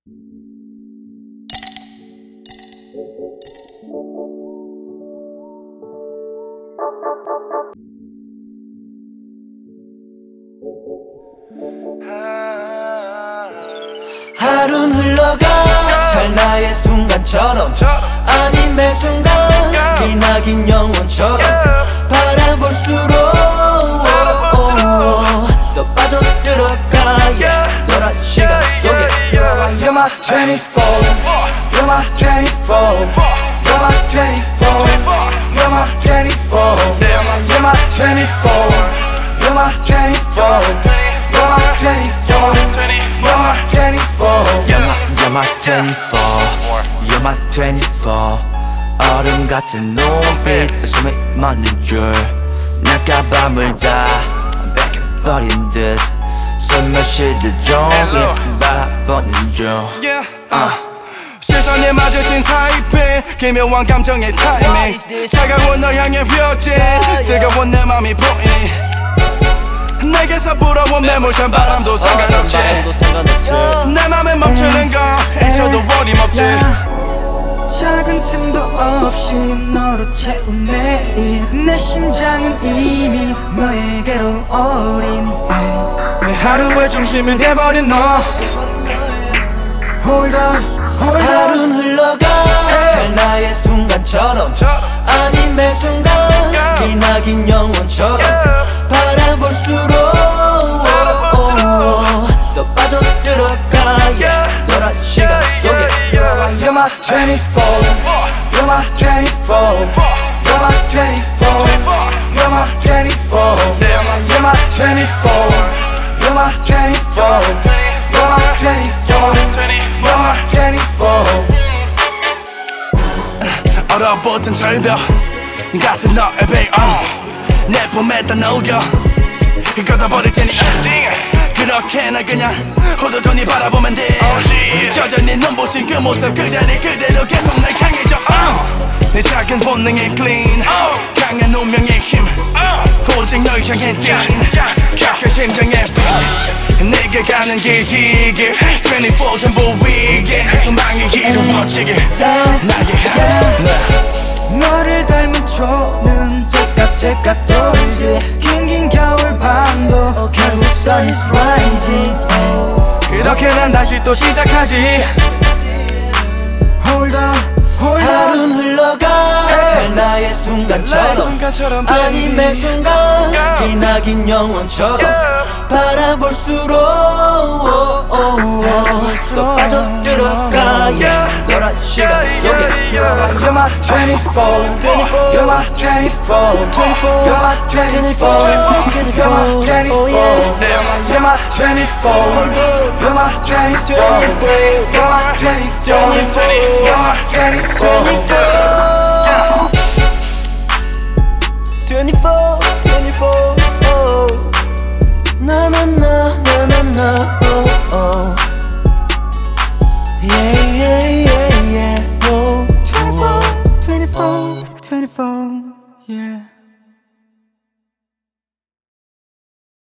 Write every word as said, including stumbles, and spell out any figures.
하루는 흘러가 잘 나의 순간처럼 아니 매 순간 기나긴 영원처럼 바라볼수록 더 빠져들어가 너란 시간 속에 You're my twenty-four You're my twenty-four You're my twenty-four You're my twenty-four You're my twenty-four You're my twenty-four You're my twenty-four You're my twenty-four You're my, you're my twenty-four You're my twenty-four 얼음 같은 눈빛 숨이 멎는 줄 내가 밤을 다 뺏겨버린 듯 숨을 쉬듯 종일 바라보는 중 yeah, uh. 시선에 마주친 사이에 기묘한 감정의 타이밍 차가운 널 향해 휘어진 뜨거운 내 맘이 보이니 내게서 불어온 매몰찬 바람도 상관없지 내 맘에 멈추는 거 잊혀도 어림없지 작은 틈도 없이 너로 채운 매일 내 심장은 이미 너에게로 어린 내 하루의 중심이 돼버린 너 Hold on, hold on 하루는 흘러가 잘 나의 순간처럼 아니 매 순간 기나긴 영원처럼 바라볼수록 더 빠져들어가 너란 시간 속에 You're my twenty-four You're my twenty-four You're my twenty-four You're my twenty-four You're my twenty-four You're my twenty-four You're my twenty-four You're my twenty-four 얼어붙은 절벽 같은 너의 배 uh. 내 품에다 녹여 걷어버릴 테니 uh. 그렇게 날 그냥 호두톤이 바라보면 돼 oh, 여전히 눈부신 그 모습 그 자리 그대로 계속 날 향해줘 uh. 내 작은 본능의 clean uh. 강한 운명의 힘 uh. 오직 널 향해 뛴 격한 심장의 beat 내게 가는 길 이 길 twenty-four 전부 위에 소망이 이루어지길 나의 하늘 너를 닮은 초는 째깍째깍 돌지 긴긴 겨울밤도 결국 sun is rising 그렇게 난 다시 또 시작하지 Hold on, hold on 하루는 흘러가 잘 나의 순간처럼 아니 매 순간 기나긴 영원처럼 바라볼수록 더 빠져들어가 너란 시간 속에 You're my twenty-four You're my twenty-four You're my twenty-four You're my twenty-four You're my twenty-four You're my twenty-four You're my twenty-four You're my twenty-four twenty-four, twenty-four, oh. Na na na na na na, oh oh. Yeah.